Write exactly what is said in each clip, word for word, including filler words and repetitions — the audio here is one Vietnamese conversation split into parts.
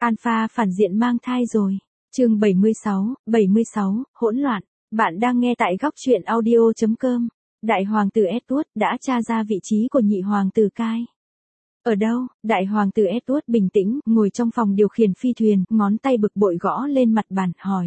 Alpha phản diện mang thai rồi. Chương bảy mươi sáu, bảy mươi sáu, hỗn loạn. Bạn đang nghe tại góc truyện audio chấm com. Đại hoàng tử Edward đã tra ra vị trí của nhị hoàng tử Kai. Ở đâu? Đại hoàng tử Edward bình tĩnh, ngồi trong phòng điều khiển phi thuyền, ngón tay bực bội gõ lên mặt bàn, hỏi.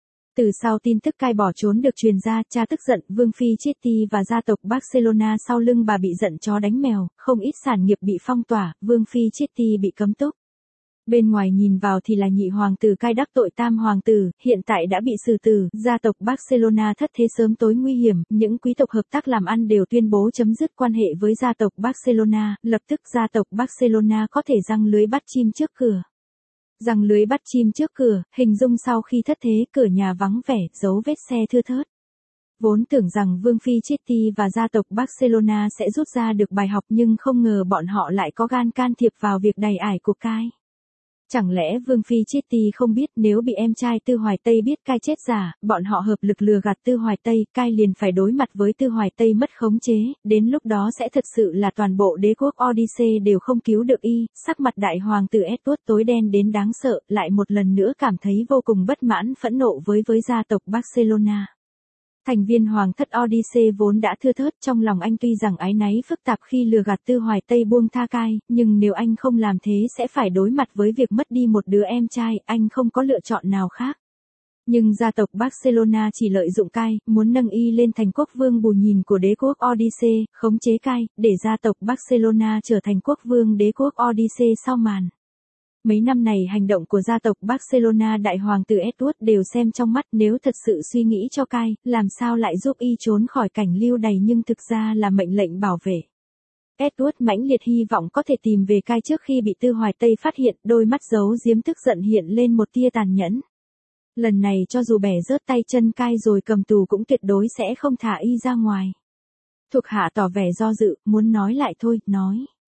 Từ sau tin tức Kai bỏ trốn được truyền ra, cha tức giận, Vương phi Chetty và gia tộc Barcelona sau lưng bà bị giận chó đánh mèo, không ít sản nghiệp bị phong tỏa, Vương phi Chetty bị cấm túc. Bên ngoài nhìn vào thì là nhị hoàng tử Kai đắc tội tam hoàng tử, hiện tại đã bị xử tử, gia tộc Barcelona thất thế sớm tối nguy hiểm, những quý tộc hợp tác làm ăn đều tuyên bố chấm dứt quan hệ với gia tộc Barcelona, lập tức gia tộc Barcelona có thể giăng lưới bắt chim trước cửa. Giăng lưới bắt chim trước cửa, hình dung sau khi thất thế cửa nhà vắng vẻ, dấu vết xe thưa thớt. Vốn tưởng rằng Vương phi Chetty và gia tộc Barcelona sẽ rút ra được bài học nhưng không ngờ bọn họ lại có gan can thiệp vào việc đầy ải của Kai. Chẳng lẽ Vương phi Chetty không biết nếu bị em trai Tư Hoài Tây biết Kai chết giả, bọn họ hợp lực lừa gạt Tư Hoài Tây, Kai liền phải đối mặt với Tư Hoài Tây mất khống chế, đến lúc đó sẽ thật sự là toàn bộ đế quốc Odyssey đều không cứu được y, sắc mặt đại hoàng tử Edward tối đen đến đáng sợ, lại một lần nữa cảm thấy vô cùng bất mãn phẫn nộ với với gia tộc Barcelona. Thành viên hoàng thất Odyssey vốn đã thưa thớt, trong lòng anh tuy rằng áy náy phức tạp khi lừa gạt Tư Hoài Tây buông tha Kai, nhưng nếu anh không làm thế sẽ phải đối mặt với việc mất đi một đứa em trai, anh không có lựa chọn nào khác. Nhưng gia tộc Barcelona chỉ lợi dụng Kai, muốn nâng y lên thành quốc vương bù nhìn của đế quốc Odyssey, khống chế Kai, để gia tộc Barcelona trở thành quốc vương đế quốc Odyssey sau màn. Mấy năm này hành động của gia tộc Barcelona đại hoàng tử Edward đều xem trong mắt, nếu thật sự suy nghĩ cho Kai, làm sao lại giúp y trốn khỏi cảnh lưu đày nhưng thực ra là mệnh lệnh bảo vệ. Edward mãnh liệt hy vọng có thể tìm về Kai trước khi bị Tư Hoài Tây phát hiện, đôi mắt giấu giếm tức giận hiện lên một tia tàn nhẫn. Lần này cho dù bẻ rớt tay chân Kai rồi cầm tù cũng tuyệt đối sẽ không thả y ra ngoài. Thuộc hạ tỏ vẻ do dự, muốn nói lại thôi, nói.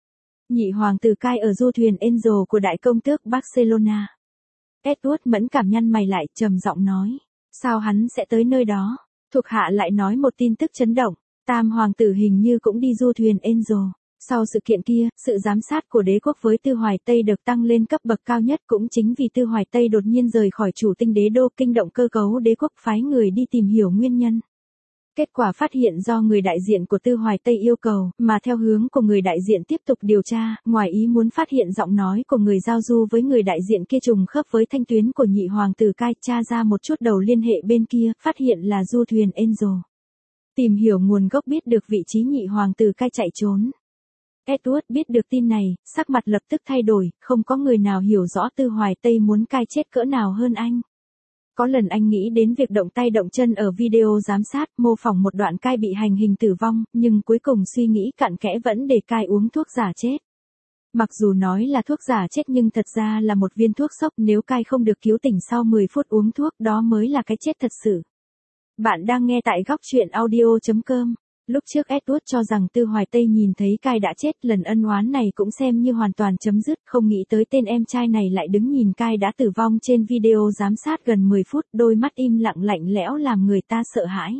Nhị hoàng tử Kai ở du thuyền Angel của đại công tước Barcelona. Edward mẫn cảm nhăn mày lại, trầm giọng nói. Sao hắn sẽ tới nơi đó? Thuộc hạ lại nói một tin tức chấn động. Tam hoàng tử hình như cũng đi du thuyền Angel. Sau sự kiện kia, sự giám sát của đế quốc với Tư Hoài Tây được tăng lên cấp bậc cao nhất, cũng chính vì Tư Hoài Tây đột nhiên rời khỏi chủ tinh đế đô, kinh động cơ cấu đế quốc, phái người đi tìm hiểu nguyên nhân. Kết quả phát hiện do người đại diện của Tư Hoài Tây yêu cầu, mà theo hướng của người đại diện tiếp tục điều tra, ngoài ý muốn phát hiện giọng nói của người giao du với người đại diện kia trùng khớp với thanh tuyến của nhị hoàng tử Kai, tra ra một chút đầu liên hệ bên kia, phát hiện là du thuyền Angel. Tìm hiểu nguồn gốc biết được vị trí nhị hoàng tử Kai chạy trốn. Edward biết được tin này, sắc mặt lập tức thay đổi, không có người nào hiểu rõ Tư Hoài Tây muốn Kai chết cỡ nào hơn anh. Có lần anh nghĩ đến việc động tay động chân ở video giám sát, mô phỏng một đoạn Kai bị hành hình tử vong, nhưng cuối cùng suy nghĩ cặn kẽ vẫn để Kai uống thuốc giả chết. Mặc dù nói là thuốc giả chết nhưng thật ra là một viên thuốc sốc, nếu Kai không được cứu tỉnh sau mười phút uống thuốc đó mới là cái chết thật sự. Bạn đang nghe tại góc truyện audio chấm com. Lúc trước Edward cho rằng Tư Hoài Tây nhìn thấy Kai đã chết, lần ân oán này cũng xem như hoàn toàn chấm dứt, không nghĩ tới tên em trai này lại đứng nhìn Kai đã tử vong trên video giám sát gần mười phút, đôi mắt im lặng lạnh lẽo làm người ta sợ hãi.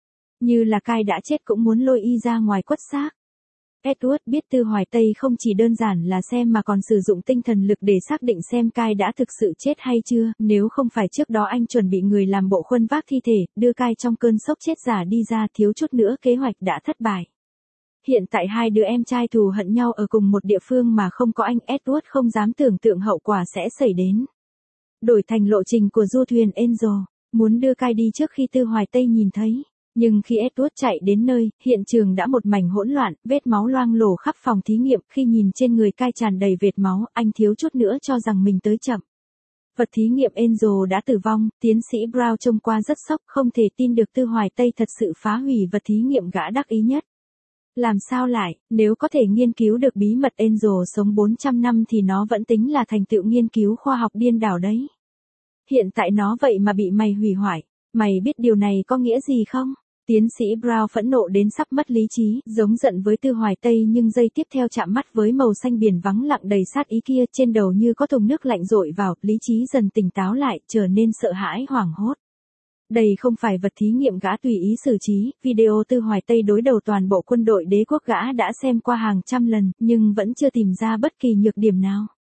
Như là Kai đã chết cũng muốn lôi y ra ngoài quất xác. Edward biết Tư Hoài Tây không chỉ đơn giản là xem mà còn sử dụng tinh thần lực để xác định xem Kai đã thực sự chết hay chưa, nếu không phải trước đó anh chuẩn bị người làm bộ khuân vác thi thể, đưa Kai trong cơn sốc chết giả đi ra, thiếu chút nữa kế hoạch đã thất bại. Hiện tại hai đứa em trai thù hận nhau ở cùng một địa phương mà không có anh, Edward không dám tưởng tượng hậu quả sẽ xảy đến. Đổi thành lộ trình của du thuyền Angel, muốn đưa Kai đi trước khi Tư Hoài Tây nhìn thấy. Nhưng khi Edward chạy đến nơi, hiện trường đã một mảnh hỗn loạn, vết máu loang lổ khắp phòng thí nghiệm, khi nhìn trên người Kai tràn đầy vệt máu, anh thiếu chút nữa cho rằng mình tới chậm. Vật thí nghiệm Angel đã tử vong, tiến sĩ Brown trông qua rất sốc, không thể tin được Tư Hoài Tây thật sự phá hủy vật thí nghiệm gã đắc ý nhất. Làm sao lại, nếu có thể nghiên cứu được bí mật Angel sống bốn trăm năm thì nó vẫn tính là thành tựu nghiên cứu khoa học điên đảo đấy. Hiện tại nó vậy mà bị mày hủy hoại, mày biết điều này có nghĩa gì không? Tiến sĩ Brown phẫn nộ đến sắp mất lý trí, giống giận với Tư Hoài Tây nhưng giây tiếp theo chạm mắt với màu xanh biển vắng lặng đầy sát ý kia, trên đầu như có thùng nước lạnh dội vào, lý trí dần tỉnh táo lại, trở nên sợ hãi hoảng hốt. Đây không phải vật thí nghiệm gã tùy ý xử trí, video Tư Hoài Tây đối đầu toàn bộ quân đội đế quốc gã đã xem qua hàng trăm lần, nhưng vẫn chưa tìm ra bất kỳ nhược điểm nào.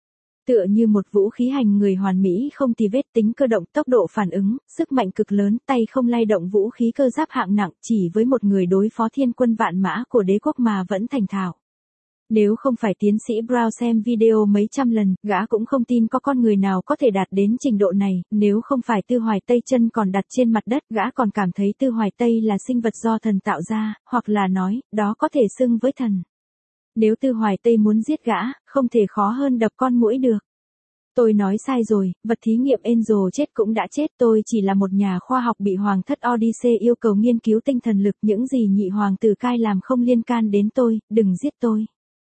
Tựa như một vũ khí hành người hoàn mỹ không tì vết, tính cơ động, tốc độ phản ứng, sức mạnh cực lớn, tay không lay động vũ khí cơ giáp hạng nặng, chỉ với một người đối phó thiên quân vạn mã của đế quốc mà vẫn thành thạo. Nếu không phải tiến sĩ Brown xem video mấy trăm lần, gã cũng không tin có con người nào có thể đạt đến trình độ này, nếu không phải Tư Hoài Tây chân còn đặt trên mặt đất, gã còn cảm thấy Tư Hoài Tây là sinh vật do thần tạo ra, hoặc là nói, đó có thể xưng với thần. Nếu Tư Hoài Tây muốn giết gã, không thể khó hơn đập con muỗi được. Tôi nói sai rồi, vật thí nghiệm Angel chết cũng đã chết, tôi chỉ là một nhà khoa học bị Hoàng thất Odyssey yêu cầu nghiên cứu tinh thần lực, những gì nhị hoàng tử Cai làm không liên can đến tôi, đừng giết tôi.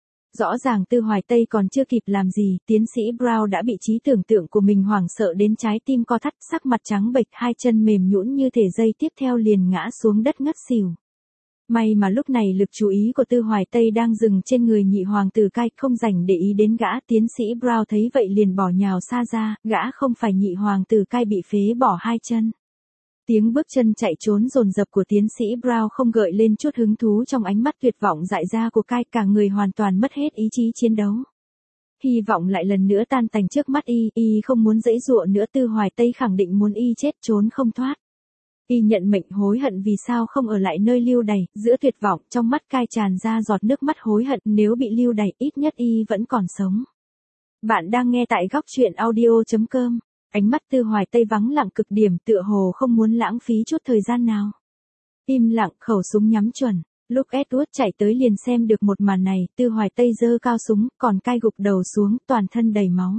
Rõ ràng Tư Hoài Tây còn chưa kịp làm gì, tiến sĩ Brown đã bị trí tưởng tượng của mình hoảng sợ đến trái tim co thắt, sắc mặt trắng bệch, hai chân mềm nhũn như thể dây tiếp theo liền ngã xuống đất ngất xỉu. May mà lúc này lực chú ý của Tư Hoài Tây đang dừng trên người nhị hoàng tử Cai, không rảnh để ý đến gã. Tiến sĩ Brown thấy vậy liền bỏ nhào xa ra, gã không phải nhị hoàng tử Cai bị phế bỏ hai chân. Tiếng bước chân chạy trốn dồn dập của tiến sĩ Brown không gợi lên chút hứng thú trong ánh mắt tuyệt vọng dại ra của Cai, cả người hoàn toàn mất hết ý chí chiến đấu. Hy vọng lại lần nữa tan tành trước mắt y, y không muốn giãy giụa nữa. Tư Hoài Tây khẳng định muốn y chết trốn không thoát. Y nhận mệnh hối hận vì sao không ở lại nơi lưu đày, giữa tuyệt vọng, trong mắt Cai tràn ra giọt nước mắt hối hận, nếu bị lưu đày, ít nhất y vẫn còn sống. Bạn đang nghe tại góc truyện audio chấm com. Ánh mắt Tư Hoài Tây vắng lặng cực điểm, tựa hồ không muốn lãng phí chút thời gian nào. Im lặng, khẩu súng nhắm chuẩn. Lúc Edward chạy tới liền xem được một màn này, Tư Hoài Tây giơ cao súng, còn Cai gục đầu xuống, toàn thân đầy máu.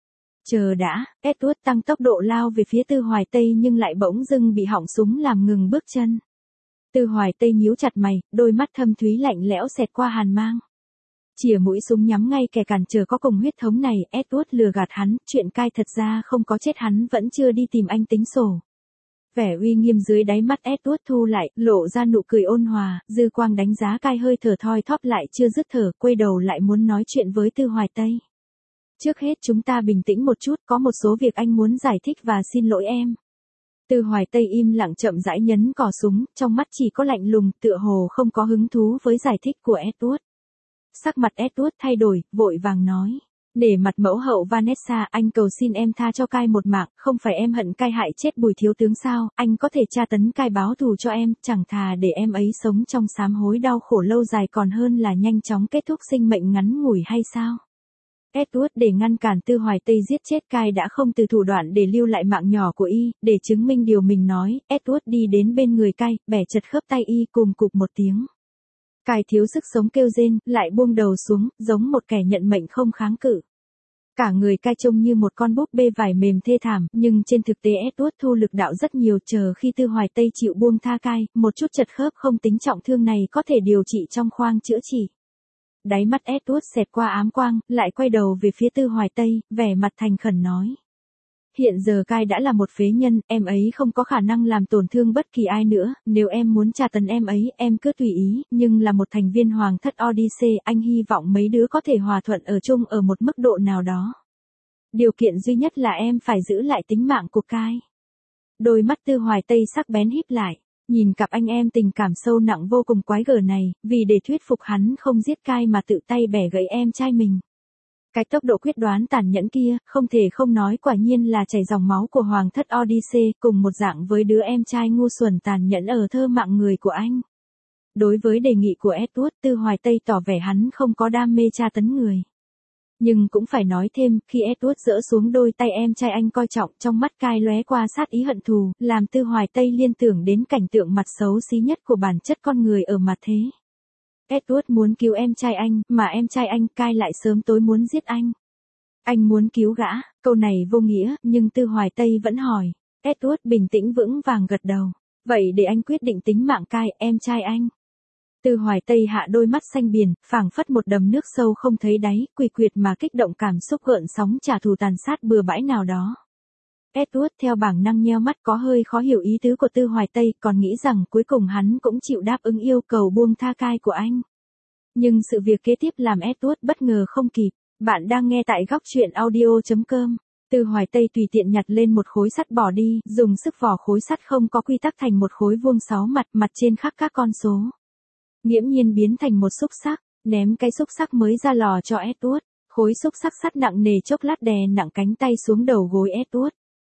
Chờ đã, Edward tăng tốc độ lao về phía Tư Hoài Tây nhưng lại bỗng dưng bị họng súng làm ngừng bước chân. Tư Hoài Tây nhíu chặt mày, đôi mắt thâm thúy lạnh lẽo xẹt qua hàn mang. Chìa mũi súng nhắm ngay kẻ cản trở có cùng huyết thống này, Edward lừa gạt hắn, chuyện Cai thật ra không có chết, hắn vẫn chưa đi tìm anh tính sổ. Vẻ uy nghiêm dưới đáy mắt Edward thu lại, lộ ra nụ cười ôn hòa, dư quang đánh giá Cai hơi thở thoi thóp lại chưa dứt thở, quay đầu lại muốn nói chuyện với Tư Hoài Tây. Trước hết chúng ta bình tĩnh một chút, có một số việc anh muốn giải thích và xin lỗi em. Tư Hoài Tây im lặng chậm rãi nhấn cò súng, trong mắt chỉ có lạnh lùng, tựa hồ không có hứng thú với giải thích của Edward. Sắc mặt Edward thay đổi, vội vàng nói. Để mặt mẫu hậu Vanessa, anh cầu xin em tha cho Cai một mạng, không phải em hận Cai hại chết Bùi thiếu tướng sao, anh có thể tra tấn Cai báo thù cho em, chẳng thà để em ấy sống trong sám hối đau khổ lâu dài còn hơn là nhanh chóng kết thúc sinh mệnh ngắn ngủi hay sao? Edward để ngăn cản Tư Hoài Tây giết chết Cai đã không từ thủ đoạn để lưu lại mạng nhỏ của y, để chứng minh điều mình nói, Edward đi đến bên người Cai, bẻ chật khớp tay y cùng cục một tiếng. Cai thiếu sức sống kêu rên, lại buông đầu xuống, giống một kẻ nhận mệnh không kháng cự. Cả người Cai trông như một con búp bê vải mềm thê thảm, nhưng trên thực tế Edward thu lực đạo rất nhiều, chờ khi Tư Hoài Tây chịu buông tha Cai, một chút chật khớp không tính trọng thương này có thể điều trị trong khoang chữa trị. Đáy mắt Edward xẹt qua ám quang, lại quay đầu về phía Tư Hoài Tây, vẻ mặt thành khẩn nói. Hiện giờ Cai đã là một phế nhân, em ấy không có khả năng làm tổn thương bất kỳ ai nữa, nếu em muốn tra tấn em ấy, em cứ tùy ý, nhưng là một thành viên Hoàng thất Odyssey, anh hy vọng mấy đứa có thể hòa thuận ở chung ở một mức độ nào đó. Điều kiện duy nhất là em phải giữ lại tính mạng của Cai. Đôi mắt Tư Hoài Tây sắc bén híp lại, nhìn cặp anh em tình cảm sâu nặng vô cùng quái gở này, vì để thuyết phục hắn không giết Cai mà tự tay bẻ gãy em trai mình. Cái tốc độ quyết đoán tàn nhẫn kia, không thể không nói quả nhiên là chảy dòng máu của Hoàng thất Odyssey, cùng một dạng với đứa em trai ngu xuẩn tàn nhẫn ở thơ mạng người của anh. Đối với đề nghị của Edward, Tư Hoài Tây tỏ vẻ hắn không có đam mê tra tấn người. Nhưng cũng phải nói thêm, khi Edward giở xuống đôi tay em trai anh coi trọng, trong mắt Cai lóe qua sát ý hận thù, làm Tư Hoài Tây liên tưởng đến cảnh tượng mặt xấu xí nhất của bản chất con người ở mặt thế. Edward muốn cứu em trai anh, mà em trai anh Cai lại sớm tối muốn giết anh. Anh muốn cứu gã, câu này vô nghĩa, nhưng Tư Hoài Tây vẫn hỏi. Edward bình tĩnh vững vàng gật đầu. Vậy để anh quyết định tính mạng Cai, em trai anh. Tư Hoài Tây hạ đôi mắt xanh biển, phảng phất một đầm nước sâu không thấy đáy, quỳ quyệt mà kích động cảm xúc gợn sóng trả thù tàn sát bừa bãi nào đó. Edward theo bản năng nheo mắt, có hơi khó hiểu ý tứ của Tư Hoài Tây, còn nghĩ rằng cuối cùng hắn cũng chịu đáp ứng yêu cầu buông tha Cai của anh. Nhưng sự việc kế tiếp làm Edward bất ngờ không kịp. Bạn đang nghe tại góc truyện audio chấm com. Tư Hoài Tây tùy tiện nhặt lên một khối sắt bỏ đi, dùng sức vò khối sắt không có quy tắc thành một khối vuông sáu mặt, mặt trên khắc các con số. Nghiễm nhiên biến thành một xúc xắc, ném cái xúc xắc mới ra lò cho Edward. Khối xúc xắc sắt nặng nề chốc lát đè nặng cánh tay xuống đầu gối Edward.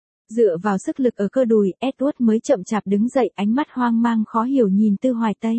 Dựa vào sức lực ở cơ đùi, Edward mới chậm chạp đứng dậy, ánh mắt hoang mang khó hiểu nhìn Tư Hoài Tây.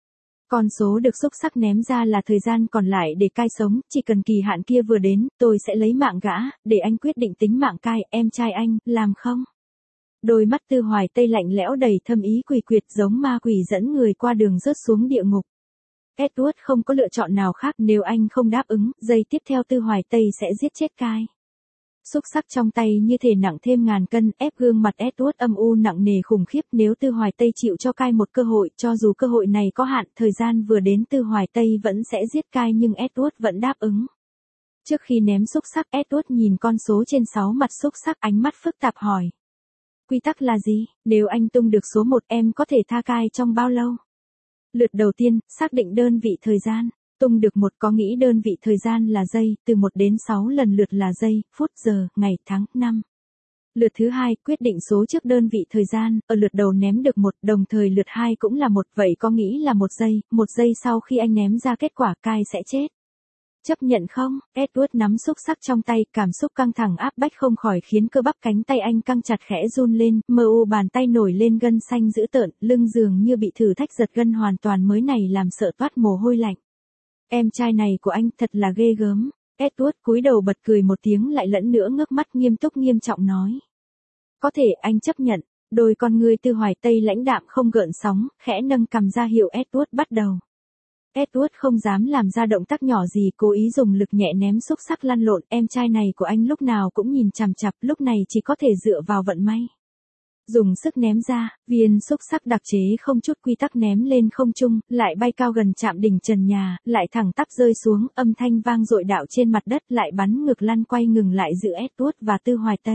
Con số được xúc xắc ném ra là thời gian còn lại để cai sống, chỉ cần kỳ hạn kia vừa đến, tôi sẽ lấy mạng gã, để anh quyết định tính mạng cai, em trai anh, làm không? Đôi mắt Tư Hoài Tây lạnh lẽo đầy thâm ý quỷ quyệt giống ma quỷ dẫn người qua đường rớt xuống địa ngục. Edward không có lựa chọn nào khác, nếu anh không đáp ứng, giây tiếp theo Tư Hoài Tây sẽ giết chết cai. Xúc xắc trong tay như thể nặng thêm ngàn cân, ép gương mặt Edward âm u nặng nề khủng khiếp. Nếu Tư Hoài Tây chịu cho cai một cơ hội, cho dù cơ hội này có hạn, thời gian vừa đến Tư Hoài Tây vẫn sẽ giết cai, nhưng Edward vẫn đáp ứng. Trước khi ném xúc xắc, Edward nhìn con số trên sáu mặt xúc xắc, ánh mắt phức tạp hỏi. Quy tắc là gì? Nếu anh tung được số một, em có thể tha cai trong bao lâu? Lượt đầu tiên, xác định đơn vị thời gian. Tung được một có nghĩ đơn vị thời gian là giây, từ một đến sáu lần lượt là giây, phút, giờ, ngày, tháng, năm. Lượt thứ hai, quyết định số trước đơn vị thời gian, ở lượt đầu ném được một, đồng thời lượt hai cũng là một, vậy có nghĩ là một giây, một giây sau khi anh ném ra kết quả cai sẽ chết. Chấp nhận không? Edward nắm xúc xắc trong tay, cảm xúc căng thẳng áp bách không khỏi khiến cơ bắp cánh tay anh căng chặt khẽ run lên, mờ u bàn tay nổi lên gân xanh dữ tợn, lưng dường như bị thử thách giật gân hoàn toàn mới này làm sợ toát mồ hôi lạnh. Em trai này của anh thật là ghê gớm. Edward cúi đầu bật cười một tiếng lại lẫn nữa ngước mắt nghiêm túc nghiêm trọng nói. Có thể anh chấp nhận. Đôi con ngươi Tư Hoài Tây lãnh đạm không gợn sóng, khẽ nâng cằm ra hiệu Edward bắt đầu. Edward không dám làm ra động tác nhỏ gì, cố ý dùng lực nhẹ ném xúc xắc lăn lộn. Em trai này của anh lúc nào cũng nhìn chằm chằm, lúc này chỉ có thể dựa vào vận may. Dùng sức ném ra, viên xúc xắc đặc chế không chút quy tắc ném lên không trung, lại bay cao gần chạm đỉnh trần nhà, lại thẳng tắp rơi xuống, âm thanh vang dội đạo trên mặt đất, lại bắn ngược lăn quay ngừng lại giữa Edward và Tư Hoài Tây.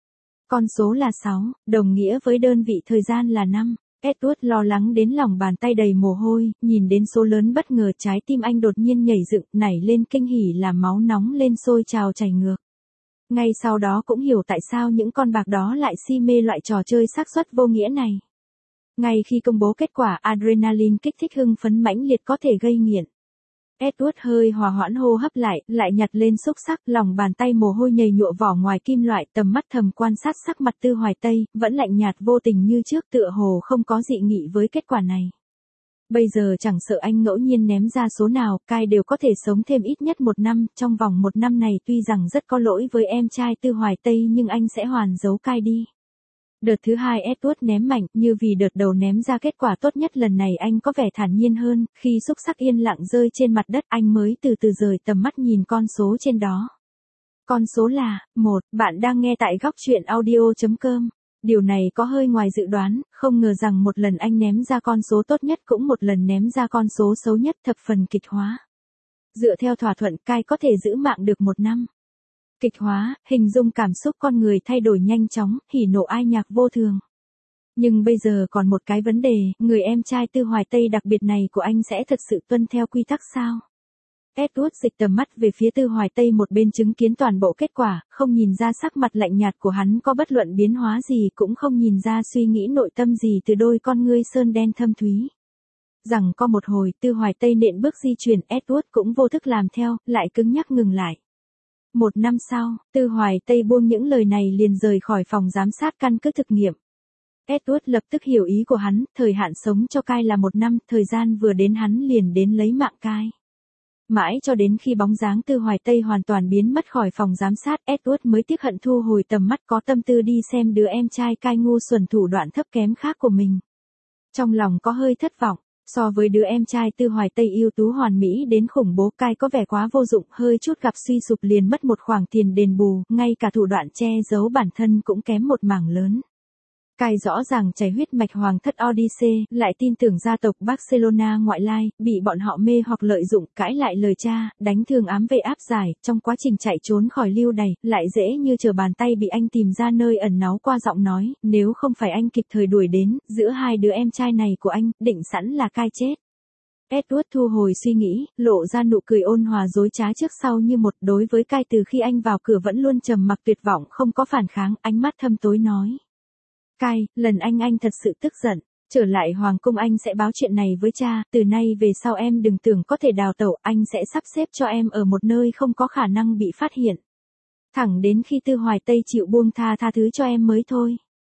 Con số là sáu, đồng nghĩa với đơn vị thời gian là năm. Edward lo lắng đến lòng bàn tay đầy mồ hôi, nhìn đến số lớn bất ngờ trái tim anh đột nhiên nhảy dựng, nảy lên kinh hỉ làm máu nóng lên sôi trào chảy ngược. Ngay sau đó cũng hiểu tại sao những con bạc đó lại si mê loại trò chơi xác suất vô nghĩa này. Ngay khi công bố kết quả, adrenaline kích thích hưng phấn mãnh liệt có thể gây nghiện. Edward hơi hòa hoãn hô hấp lại, lại nhặt lên xúc xắc, lòng bàn tay mồ hôi nhầy nhụa vỏ ngoài kim loại, tầm mắt thầm quan sát sắc mặt Tư Hoài Tây, vẫn lạnh nhạt vô tình như trước, tựa hồ không có dị nghị với kết quả này. Bây giờ chẳng sợ anh ngẫu nhiên ném ra số nào, cai đều có thể sống thêm ít nhất một năm, trong vòng một năm này tuy rằng rất có lỗi với em trai Tư Hoài Tây nhưng anh sẽ hoàn giấu cai đi. Đợt thứ hai Edward ném mạnh, như vì đợt đầu ném ra kết quả tốt nhất lần này anh có vẻ thản nhiên hơn, khi xúc xắc yên lặng rơi trên mặt đất anh mới từ từ rời tầm mắt nhìn con số trên đó. Con số là, một, bạn đang nghe tại góc truyện audio chấm com. Điều này có hơi ngoài dự đoán, không ngờ rằng một lần anh ném ra con số tốt nhất cũng một lần ném ra con số xấu nhất, thập phần kịch hóa. Dựa theo thỏa thuận, cai có thể giữ mạng được một năm. Kịch hóa, hình dung cảm xúc con người thay đổi nhanh chóng, hỉ nộ ai nhạc vô thường. Nhưng bây giờ còn một cái vấn đề, người em trai Tư Hoài Tây đặc biệt này của anh sẽ thật sự tuân theo quy tắc sao? Edward dịch tầm mắt về phía Tư Hoài Tây một bên chứng kiến toàn bộ kết quả, không nhìn ra sắc mặt lạnh nhạt của hắn có bất luận biến hóa gì, cũng không nhìn ra suy nghĩ nội tâm gì từ đôi con ngươi sơn đen thâm thúy. Rằng có một hồi, Tư Hoài Tây nện bước di chuyển, Edward cũng vô thức làm theo, lại cứng nhắc ngừng lại. Một năm sau, Tư Hoài Tây buông những lời này liền rời khỏi phòng giám sát căn cứ thực nghiệm. Edward lập tức hiểu ý của hắn, thời hạn sống cho cai là một năm, thời gian vừa đến hắn liền đến lấy mạng cai. Mãi cho đến khi bóng dáng Tư Hoài Tây hoàn toàn biến mất khỏi phòng giám sát, Edward mới tiếc hận thu hồi tầm mắt, có tâm tư đi xem đứa em trai cai ngu xuẩn thủ đoạn thấp kém khác của mình. Trong lòng có hơi thất vọng, so với đứa em trai Tư Hoài Tây ưu tú hoàn mỹ đến khủng bố, cai có vẻ quá vô dụng, hơi chút gặp suy sụp liền mất một khoản tiền đền bù, ngay cả thủ đoạn che giấu bản thân cũng kém một mảng lớn. Cai rõ ràng chảy huyết mạch hoàng thất Odyssey, lại tin tưởng gia tộc Barcelona ngoại lai, bị bọn họ mê hoặc lợi dụng, cãi lại lời cha, đánh thương ám vệ áp giải, trong quá trình chạy trốn khỏi lưu đày, lại dễ như trở bàn tay bị anh tìm ra nơi ẩn náu qua giọng nói, nếu không phải anh kịp thời đuổi đến, giữa hai đứa em trai này của anh, định sẵn là cai chết. Edward thu hồi suy nghĩ, lộ ra nụ cười ôn hòa dối trá trước sau như một, đối với cai từ khi anh vào cửa vẫn luôn trầm mặc tuyệt vọng không có phản kháng, ánh mắt thâm tối nói. Cai, lần anh anh thật sự tức giận. Trở lại hoàng cung anh sẽ báo chuyện này với cha, từ nay về sau em đừng tưởng có thể đào tẩu, anh sẽ sắp xếp cho em ở một nơi không có khả năng bị phát hiện. Thẳng đến khi Tư Hoài Tây chịu buông tha tha thứ cho em mới thôi.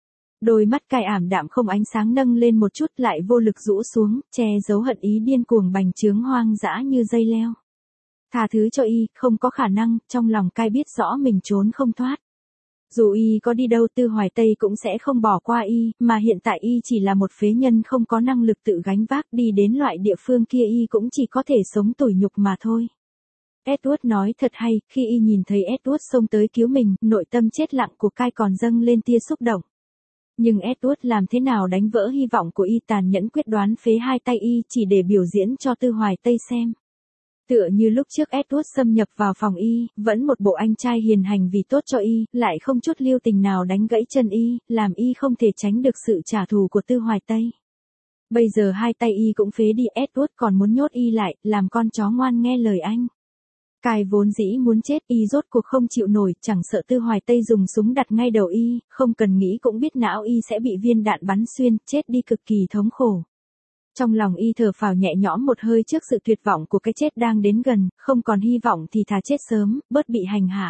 Đôi mắt cay ảm đạm không ánh sáng nâng lên một chút lại vô lực rũ xuống, che giấu hận ý điên cuồng bành trướng hoang dã như dây leo. Tha thứ cho y, không có khả năng, trong lòng cai biết rõ mình trốn không thoát. Dù y có đi đâu Tư Hoài Tây cũng sẽ không bỏ qua y, mà hiện tại y chỉ là một phế nhân không có năng lực tự gánh vác, đi đến loại địa phương kia y cũng chỉ có thể sống tủi nhục mà thôi. Edward nói thật hay, khi y nhìn thấy Edward xông tới cứu mình, nội tâm chết lặng của cai còn dâng lên tia xúc động. Nhưng Edward làm thế nào đánh vỡ hy vọng của y, tàn nhẫn quyết đoán phế hai tay y chỉ để biểu diễn cho Tư Hoài Tây xem. Tựa như lúc trước Edward xâm nhập vào phòng y, vẫn một bộ anh trai hiền hành vì tốt cho y, lại không chút lưu tình nào đánh gãy chân y, làm y không thể tránh được sự trả thù của Tư Hoài Tây. Bây giờ hai tay y cũng phế đi, Edward còn muốn nhốt y lại, làm con chó ngoan nghe lời anh. Cai vốn dĩ muốn chết, y rốt cuộc không chịu nổi, chẳng sợ Tư Hoài Tây dùng súng đặt ngay đầu y, không cần nghĩ cũng biết não y sẽ bị viên đạn bắn xuyên, chết đi cực kỳ thống khổ. Trong lòng y thở phào nhẹ nhõm một hơi trước sự tuyệt vọng của cái chết đang đến gần, không còn hy vọng thì thà chết sớm, bớt bị hành hạ.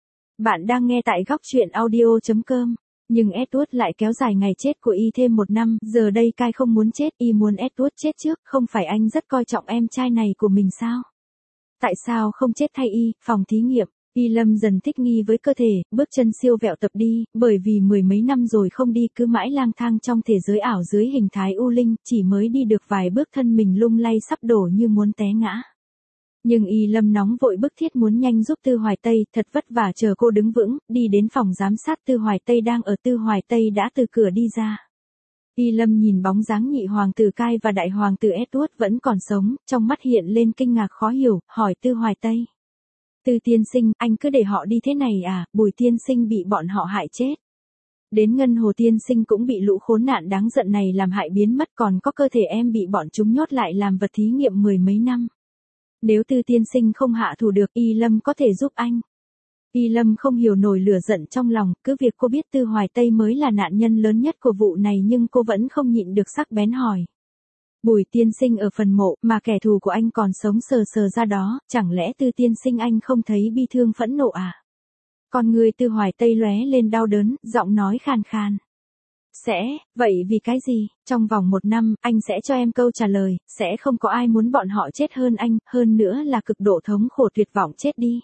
Bạn đang nghe tại góc truyện audio chấm com. Nhưng Edward lại kéo dài ngày chết của y thêm một năm, giờ đây cai không muốn chết, y muốn Edward chết trước, không phải anh rất coi trọng em trai này của mình sao? Tại sao không chết thay y, phòng thí nghiệm? Y Lâm dần thích nghi với cơ thể, bước chân siêu vẹo tập đi, bởi vì mười mấy năm rồi không đi cứ mãi lang thang trong thế giới ảo dưới hình thái u linh, chỉ mới đi được vài bước thân mình lung lay sắp đổ như muốn té ngã. Nhưng Y Lâm nóng vội bức thiết muốn nhanh giúp Tư Hoài Tây, thật vất vả chờ cô đứng vững, đi đến phòng giám sát Tư Hoài Tây đang ở. Tư Hoài Tây đã từ cửa đi ra. Y Lâm nhìn bóng dáng nhị hoàng tử Cai và đại hoàng tử Edward vẫn còn sống, trong mắt hiện lên kinh ngạc khó hiểu, hỏi Tư Hoài Tây. Tư tiên sinh, anh cứ để họ đi thế này à, Bùi tiên sinh bị bọn họ hại chết. Đến Ngân Hồ tiên sinh cũng bị lũ khốn nạn đáng giận này làm hại biến mất, còn có cơ thể em bị bọn chúng nhốt lại làm vật thí nghiệm mười mấy năm. Nếu Tư tiên sinh không hạ thủ được, Y Lâm có thể giúp anh. Y Lâm không hiểu nổi lửa giận trong lòng, cứ việc cô biết Tư Hoài Tây mới là nạn nhân lớn nhất của vụ này nhưng cô vẫn không nhịn được sắc bén hỏi. Bùi tiên sinh ở phần mộ, mà kẻ thù của anh còn sống sờ sờ ra đó, chẳng lẽ Tư tiên sinh anh không thấy bi thương phẫn nộ à? Con người Tư Hoài Tây lóe lên đau đớn, giọng nói khàn khàn. Sẽ, vậy vì cái gì? Trong vòng một năm, anh sẽ cho em câu trả lời, sẽ không có ai muốn bọn họ chết hơn anh, hơn nữa là cực độ thống khổ tuyệt vọng chết đi.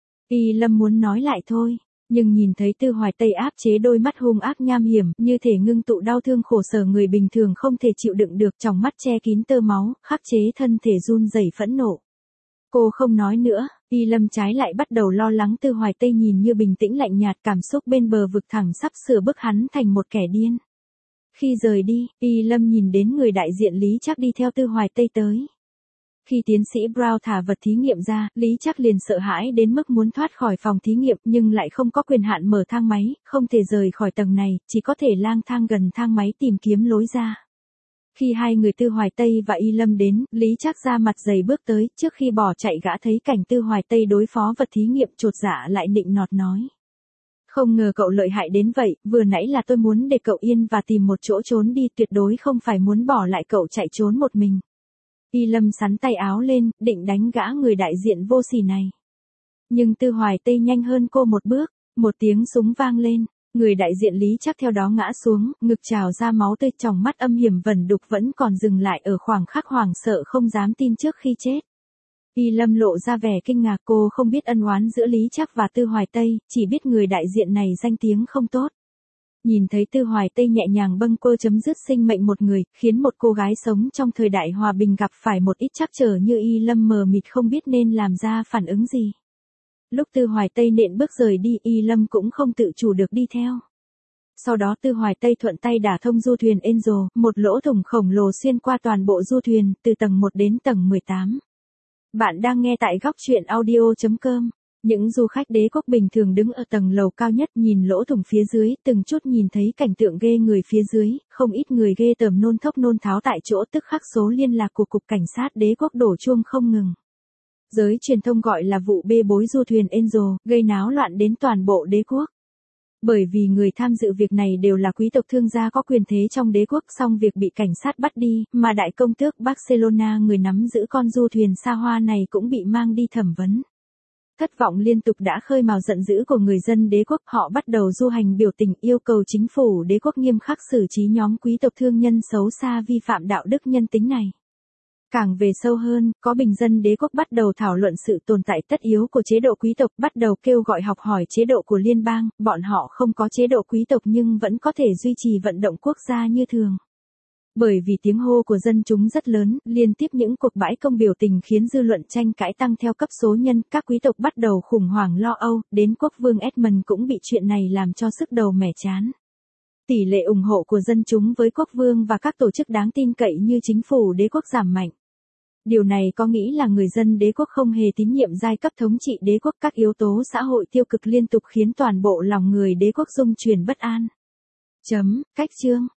Y Lâm muốn nói lại thôi, nhưng nhìn thấy Tư Hoài Tây áp chế đôi mắt hung ác nham hiểm, như thể ngưng tụ đau thương khổ sở người bình thường không thể chịu đựng được, trong mắt che kín tơ máu, khắc chế thân thể run rẩy phẫn nộ. Cô không nói nữa, Y Lâm trái lại bắt đầu lo lắng. Tư Hoài Tây nhìn như bình tĩnh lạnh nhạt, cảm xúc bên bờ vực thẳng sắp sửa bức hắn thành một kẻ điên. Khi rời đi, Y Lâm nhìn đến người đại diện Lý Trác đi theo Tư Hoài Tây tới. Khi tiến sĩ Brown thả vật thí nghiệm ra, Lý Trác liền sợ hãi đến mức muốn thoát khỏi phòng thí nghiệm nhưng lại không có quyền hạn mở thang máy, không thể rời khỏi tầng này, chỉ có thể lang thang gần thang máy tìm kiếm lối ra. Khi hai người Tư Hoài Tây và Y Lâm đến, Lý Trác ra mặt dày bước tới, trước khi bỏ chạy gã thấy cảnh Tư Hoài Tây đối phó vật thí nghiệm chột dạ lại nịnh nọt nói. Không ngờ cậu lợi hại đến vậy, vừa nãy là tôi muốn để cậu yên và tìm một chỗ trốn đi, tuyệt đối không phải muốn bỏ lại cậu chạy trốn một mình. Y Lâm sắn tay áo lên, định đánh gã người đại diện vô sỉ này. Nhưng Tư Hoài Tây nhanh hơn cô một bước, một tiếng súng vang lên, người đại diện Lý Trác theo đó ngã xuống, ngực trào ra máu tươi, trong mắt âm hiểm vẩn đục vẫn còn dừng lại ở khoảng khắc hoảng sợ không dám tin trước khi chết. Y Lâm lộ ra vẻ kinh ngạc, cô không biết ân oán giữa Lý Trác và Tư Hoài Tây, chỉ biết người đại diện này danh tiếng không tốt. Nhìn thấy Tư Hoài Tây nhẹ nhàng bâng quơ chấm dứt sinh mệnh một người, khiến một cô gái sống trong thời đại hòa bình gặp phải một ít trắc trở như Y Lâm mờ mịt không biết nên làm ra phản ứng gì. Lúc Tư Hoài Tây nện bước rời đi, Y Lâm cũng không tự chủ được đi theo. Sau đó Tư Hoài Tây thuận tay đả thông du thuyền Angel, một lỗ thủng khổng lồ xuyên qua toàn bộ du thuyền, từ tầng một đến tầng mười tám. Bạn đang nghe tại góc truyện audio chấm com. Những du khách đế quốc bình thường đứng ở tầng lầu cao nhất nhìn lỗ thủng phía dưới, từng chút nhìn thấy cảnh tượng ghê người phía dưới, không ít người ghê tởm nôn thốc nôn tháo tại chỗ, tức khắc số liên lạc của cục cảnh sát đế quốc đổ chuông không ngừng. Giới truyền thông gọi là vụ bê bối du thuyền Angel, gây náo loạn đến toàn bộ đế quốc. Bởi vì người tham dự việc này đều là quý tộc thương gia có quyền thế trong đế quốc, song việc bị cảnh sát bắt đi, mà đại công tước Barcelona người nắm giữ con du thuyền xa hoa này cũng bị mang đi thẩm vấn. Thất vọng liên tục đã khơi mào giận dữ của người dân đế quốc, họ bắt đầu du hành biểu tình yêu cầu chính phủ đế quốc nghiêm khắc xử trí nhóm quý tộc thương nhân xấu xa vi phạm đạo đức nhân tính này. Càng về sâu hơn, có bình dân đế quốc bắt đầu thảo luận sự tồn tại tất yếu của chế độ quý tộc, bắt đầu kêu gọi học hỏi chế độ của liên bang, bọn họ không có chế độ quý tộc nhưng vẫn có thể duy trì vận động quốc gia như thường. Bởi vì tiếng hô của dân chúng rất lớn, liên tiếp những cuộc bãi công biểu tình khiến dư luận tranh cãi tăng theo cấp số nhân, các quý tộc bắt đầu khủng hoảng lo âu, đến quốc vương Edmund cũng bị chuyện này làm cho sức đầu mẻ chán. Tỷ lệ ủng hộ của dân chúng với quốc vương và các tổ chức đáng tin cậy như chính phủ đế quốc giảm mạnh. Điều này có nghĩa là người dân đế quốc không hề tín nhiệm giai cấp thống trị đế quốc, các yếu tố xã hội tiêu cực liên tục khiến toàn bộ lòng người đế quốc rung chuyển bất an. Chấm, cách chương.